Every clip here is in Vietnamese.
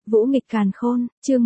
Vũ nghịch càn khôn, chương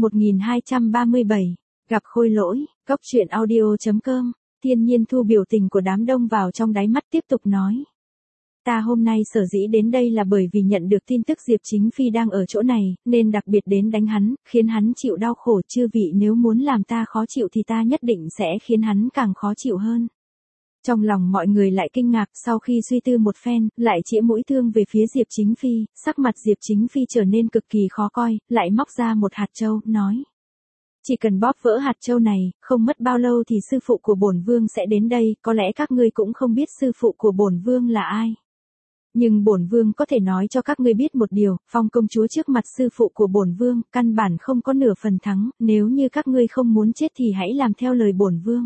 1237, gặp khôi lỗi, cốc truyện audio.com, Thiên Nhiên thu biểu tình của đám đông vào trong đáy mắt tiếp tục nói. Ta hôm nay sở dĩ đến đây là bởi vì nhận được tin tức Diệp Chính Phi đang ở chỗ này, nên đặc biệt đến đánh hắn, khiến hắn chịu đau khổ. Chư vị nếu muốn làm ta khó chịu thì ta nhất định sẽ khiến hắn càng khó chịu hơn. Trong lòng mọi người lại kinh ngạc, sau khi suy tư một phen, lại chĩa mũi thương về phía Diệp Chính Phi, sắc mặt Diệp Chính Phi trở nên cực kỳ khó coi, lại móc ra một hạt châu, nói. Chỉ cần bóp vỡ hạt châu này, không mất bao lâu thì sư phụ của bổn vương sẽ đến đây, có lẽ các ngươi cũng không biết sư phụ của bổn vương là ai. Nhưng bổn vương có thể nói cho các ngươi biết một điều, Phong công chúa trước mặt sư phụ của bổn vương, căn bản không có nửa phần thắng, nếu như các ngươi không muốn chết thì hãy làm theo lời bổn vương.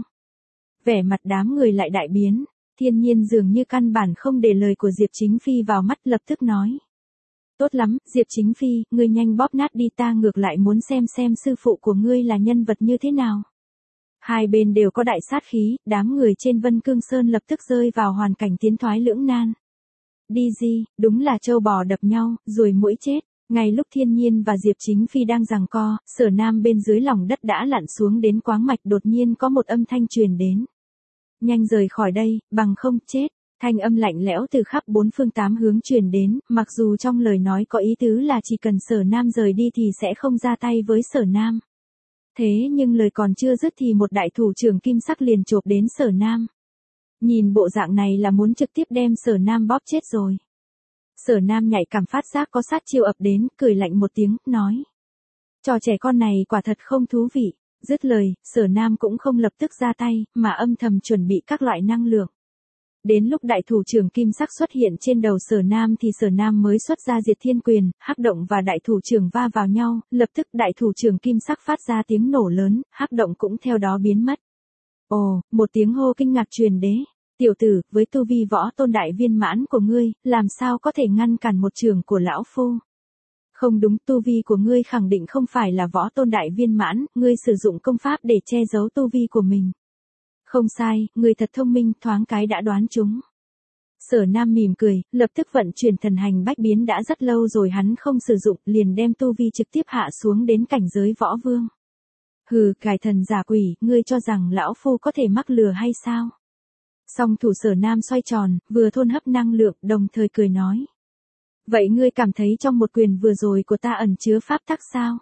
Vẻ mặt đám người lại đại biến, Thiên Nhiên dường như căn bản không để lời của Diệp Chính Phi vào mắt, lập tức nói. Tốt lắm, Diệp Chính Phi, ngươi nhanh bóp nát đi, ta ngược lại muốn xem sư phụ của ngươi là nhân vật như thế nào. Hai bên đều có đại sát khí, đám người trên Vân Cương Sơn lập tức rơi vào hoàn cảnh tiến thoái lưỡng nan. Đi gì, đúng là trâu bò đập nhau, ruồi muỗi chết. Ngay lúc Thiên Nhiên và Diệp Chính Phi đang giằng co, Sở Nam bên dưới lòng đất đã lặn xuống đến quáng mạch, đột nhiên có một âm thanh truyền đến. Nhanh rời khỏi đây, bằng không chết. Thanh âm lạnh lẽo từ khắp bốn phương tám hướng truyền đến, mặc dù trong lời nói có ý tứ là chỉ cần Sở Nam rời đi thì sẽ không ra tay với Sở Nam. Thế nhưng lời còn chưa dứt thì một đại thủ trưởng kim sắc liền chộp đến Sở Nam. Nhìn bộ dạng này là muốn trực tiếp đem Sở Nam bóp chết rồi. Sở Nam nhạy cảm phát giác có sát chiêu ập đến, cười lạnh một tiếng, nói. Trò trẻ con này quả thật không thú vị. Dứt lời, Sở Nam cũng không lập tức ra tay, mà âm thầm chuẩn bị các loại năng lượng. Đến lúc đại thủ trưởng kim sắc xuất hiện trên đầu Sở Nam thì Sở Nam mới xuất ra Diệt Thiên Quyền, Hắc Động và đại thủ trưởng va vào nhau, lập tức đại thủ trưởng kim sắc phát ra tiếng nổ lớn, Hắc Động cũng theo đó biến mất. Ồ, một tiếng hô kinh ngạc truyền đến. Tiểu tử, với tu vi võ tôn đại viên mãn của ngươi, làm sao có thể ngăn cản một trường của lão phu? Không đúng, tu vi của ngươi khẳng định không phải là võ tôn đại viên mãn, ngươi sử dụng công pháp để che giấu tu vi của mình. Không sai, ngươi thật thông minh, thoáng cái đã đoán trúng. Sở Nam mỉm cười, lập tức vận chuyển thần hành bách biến, đã rất lâu rồi hắn không sử dụng, liền đem tu vi trực tiếp hạ xuống đến cảnh giới võ vương. Hừ, cải thần giả quỷ, ngươi cho rằng lão phu có thể mắc lừa hay sao? Song thủ Sở Nam xoay tròn, vừa thôn hấp năng lượng, đồng thời cười nói. Vậy ngươi cảm thấy trong một quyền vừa rồi của ta ẩn chứa pháp tắc sao?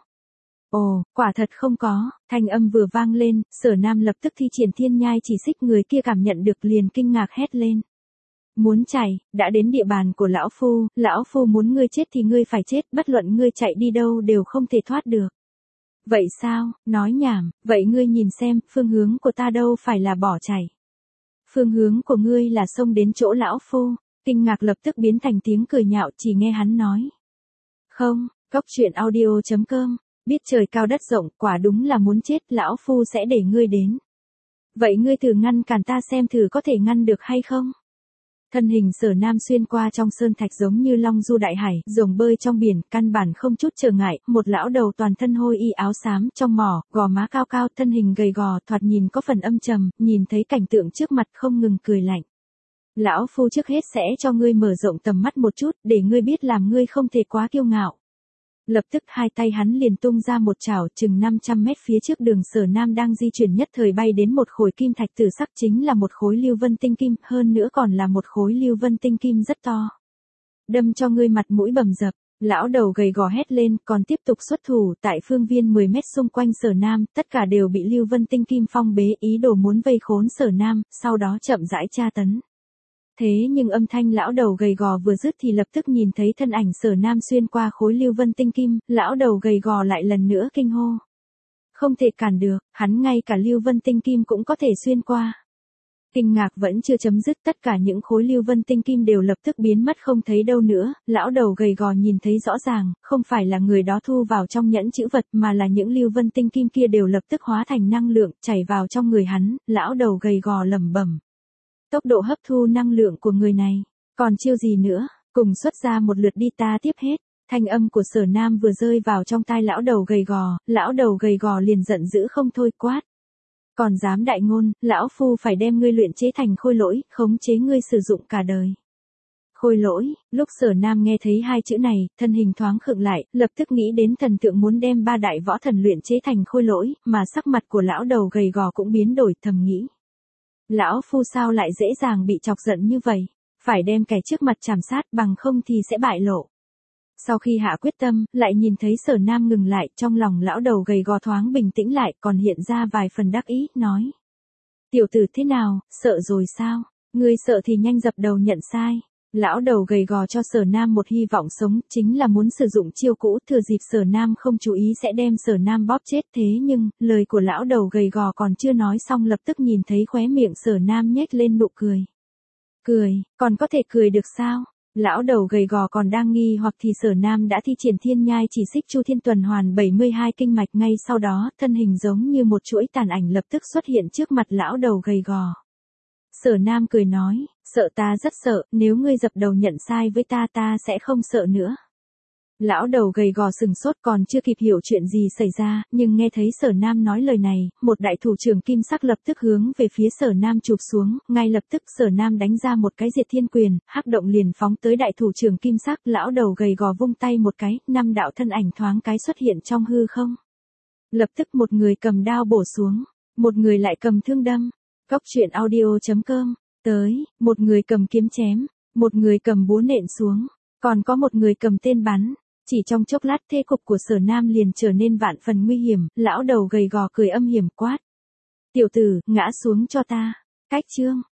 Ồ, quả thật không có. Thanh âm vừa vang lên, Sở Nam lập tức thi triển thiên nhai chỉ xích, người kia cảm nhận được liền kinh ngạc hét lên. Muốn chạy, đã đến địa bàn của lão phu muốn ngươi chết thì ngươi phải chết, bất luận ngươi chạy đi đâu đều không thể thoát được. Vậy sao, nói nhảm, vậy ngươi nhìn xem, phương hướng của ta đâu phải là bỏ chạy. Phương hướng của ngươi là xông đến chỗ lão phu. Kinh ngạc lập tức biến thành tiếng cười nhạo, chỉ nghe hắn nói. Không, cốc truyện audio.com, biết trời cao đất rộng, quả đúng là muốn chết, lão phu sẽ để ngươi đến. Vậy ngươi thử ngăn cản ta xem thử có thể ngăn được hay không? Thân hình Sở Nam xuyên qua trong sơn thạch giống như long du đại hải, rồng bơi trong biển, căn bản không chút trở ngại, một lão đầu toàn thân hôi y áo xám, trong mỏ, gò má cao cao, thân hình gầy gò, thoạt nhìn có phần âm trầm, nhìn thấy cảnh tượng trước mặt không ngừng cười lạnh. Lão phu trước hết sẽ cho ngươi mở rộng tầm mắt một chút, để ngươi biết làm ngươi không thể quá kiêu ngạo. Lập tức hai tay hắn liền tung ra một chảo chừng 500 mét phía trước đường Sở Nam đang di chuyển, nhất thời bay đến một khối kim thạch tử sắc, chính là một khối lưu vân tinh kim, hơn nữa còn là một khối lưu vân tinh kim rất to. Đâm cho ngươi mặt mũi bầm dập, lão đầu gầy gò hét lên, còn tiếp tục xuất thủ, tại phương viên 10 mét xung quanh Sở Nam, tất cả đều bị lưu vân tinh kim phong bế, ý đồ muốn vây khốn Sở Nam, sau đó chậm rãi tra tấn. Thế nhưng âm thanh lão đầu gầy gò vừa dứt thì lập tức nhìn thấy thân ảnh Sở Nam xuyên qua khối lưu vân tinh kim, lão đầu gầy gò lại lần nữa kinh hô. Không thể cản được, hắn ngay cả lưu vân tinh kim cũng có thể xuyên qua. Kinh ngạc vẫn chưa chấm dứt, tất cả những khối lưu vân tinh kim đều lập tức biến mất không thấy đâu nữa, lão đầu gầy gò nhìn thấy rõ ràng, không phải là người đó thu vào trong nhẫn chữ vật mà là những lưu vân tinh kim kia đều lập tức hóa thành năng lượng, chảy vào trong người hắn, lão đầu gầy gò lẩm bẩm. Tốc độ hấp thu năng lượng của người này, còn chiêu gì nữa, cùng xuất ra một lượt đi, ta tiếp hết. Thanh âm của Sở Nam vừa rơi vào trong tai lão đầu gầy gò liền giận dữ không thôi, quát. Còn dám đại ngôn, lão phu phải đem ngươi luyện chế thành khôi lỗi, khống chế ngươi sử dụng cả đời. Khôi lỗi, lúc Sở Nam nghe thấy hai chữ này, thân hình thoáng khựng lại, lập tức nghĩ đến thần tượng muốn đem ba đại võ thần luyện chế thành khôi lỗi, mà sắc mặt của lão đầu gầy gò cũng biến đổi, thầm nghĩ. Lão phu sao lại dễ dàng bị chọc giận như vậy, phải đem kẻ trước mặt chảm sát bằng không thì sẽ bại lộ. Sau khi hạ quyết tâm, lại nhìn thấy Sở Nam ngừng lại, trong lòng lão đầu gầy gò thoáng bình tĩnh lại, còn hiện ra vài phần đắc ý, nói. Tiểu tử thế nào, sợ rồi sao? Ngươi sợ thì nhanh dập đầu nhận sai. Lão đầu gầy gò cho Sở Nam một hy vọng sống, chính là muốn sử dụng chiêu cũ, thừa dịp Sở Nam không chú ý sẽ đem Sở Nam bóp chết. Thế nhưng, lời của lão đầu gầy gò còn chưa nói xong lập tức nhìn thấy khóe miệng Sở Nam nhếch lên nụ cười. Cười, còn có thể cười được sao? Lão đầu gầy gò còn đang nghi hoặc thì Sở Nam đã thi triển thiên nhai chỉ xích chu thiên tuần hoàn 72 kinh mạch, ngay sau đó, thân hình giống như một chuỗi tàn ảnh lập tức xuất hiện trước mặt lão đầu gầy gò. Sở Nam cười nói, sợ ta rất sợ, nếu ngươi dập đầu nhận sai với ta sẽ không sợ nữa. Lão đầu gầy gò sừng sốt, còn chưa kịp hiểu chuyện gì xảy ra, nhưng nghe thấy Sở Nam nói lời này, một đại thủ trưởng kim sắc lập tức hướng về phía Sở Nam chụp xuống, ngay lập tức Sở Nam đánh ra một cái diệt thiên quyền, hắc động liền phóng tới đại thủ trưởng kim sắc, lão đầu gầy gò vung tay một cái, 5 đạo thân ảnh thoáng cái xuất hiện trong hư không. Lập tức một người cầm đao bổ xuống, một người lại cầm thương đâm. Cốc truyện audio.com, tới, một người cầm kiếm chém, một người cầm búa nện xuống, còn có một người cầm tên bắn. Chỉ trong chốc lát thế cục của Sở Nam liền trở nên vạn phần nguy hiểm, lão đầu gầy gò cười âm hiểm quát. Tiểu tử, ngã xuống cho ta. Cách chương.